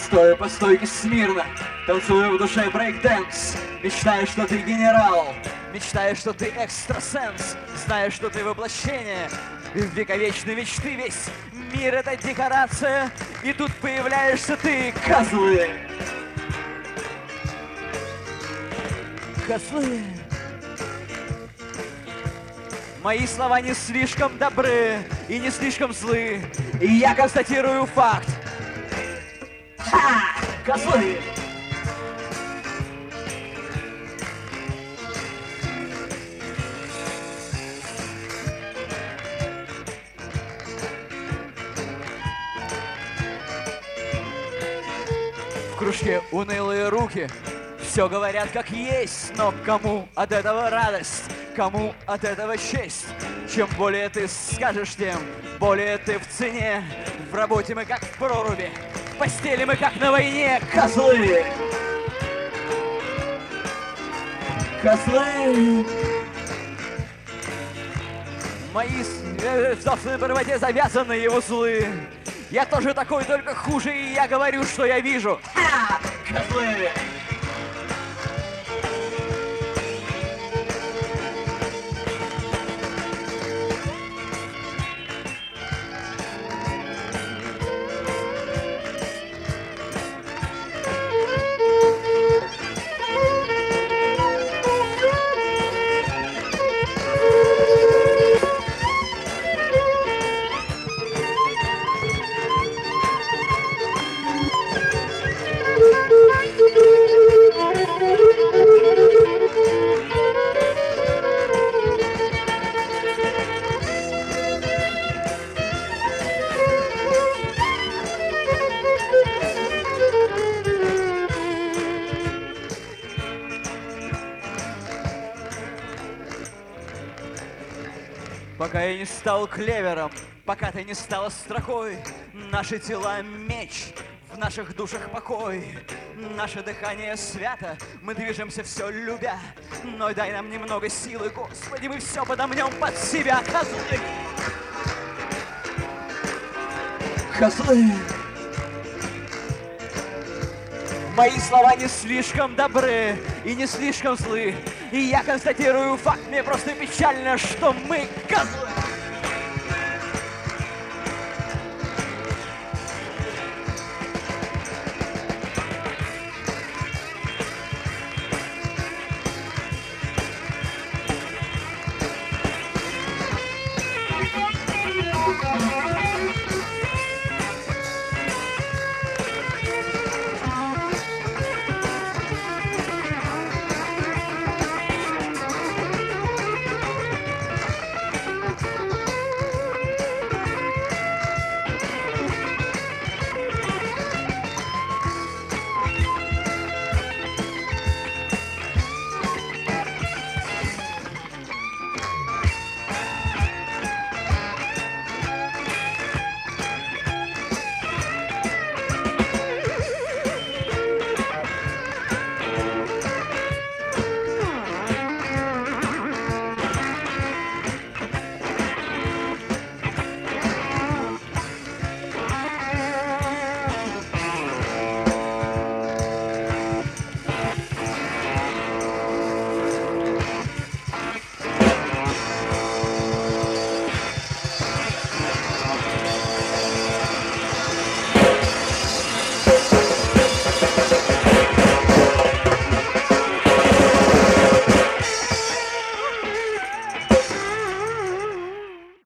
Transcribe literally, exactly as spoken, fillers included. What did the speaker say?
Стоя по стойке смирно, танцуя в душе брейк-дэнс. Мечтаешь, что ты генерал, мечтаешь, что ты экстрасенс. Знаешь, что ты воплощение вековечной мечты. Весь мир — это декорация, и тут появляешься ты. Козлы! Козлы! Мои слова не слишком добры и не слишком злы, и я констатирую факт. Ха! Козлы! В кружке унылые руки, все говорят как есть, но кому от этого радость, кому от этого честь? Чем более ты скажешь, тем более ты в цене. В работе мы как в проруби, в постели мы как на войне. Козлы! Козлы! Мои в собственной правоте завязанные узлы. Я тоже такой, только хуже, и я говорю, что я вижу. Ха! Козлы! Пока я не стал клевером, пока ты не стала строкой, наши тела меч, в наших душах покой, наше дыхание свято, мы движемся все любя, но дай нам немного силы, Господи, мы все подомнем под себя. Козлы! Козлы! Мои слова не слишком добры и не слишком злы, и я констатирую факт, мне просто печально, что мы козлы.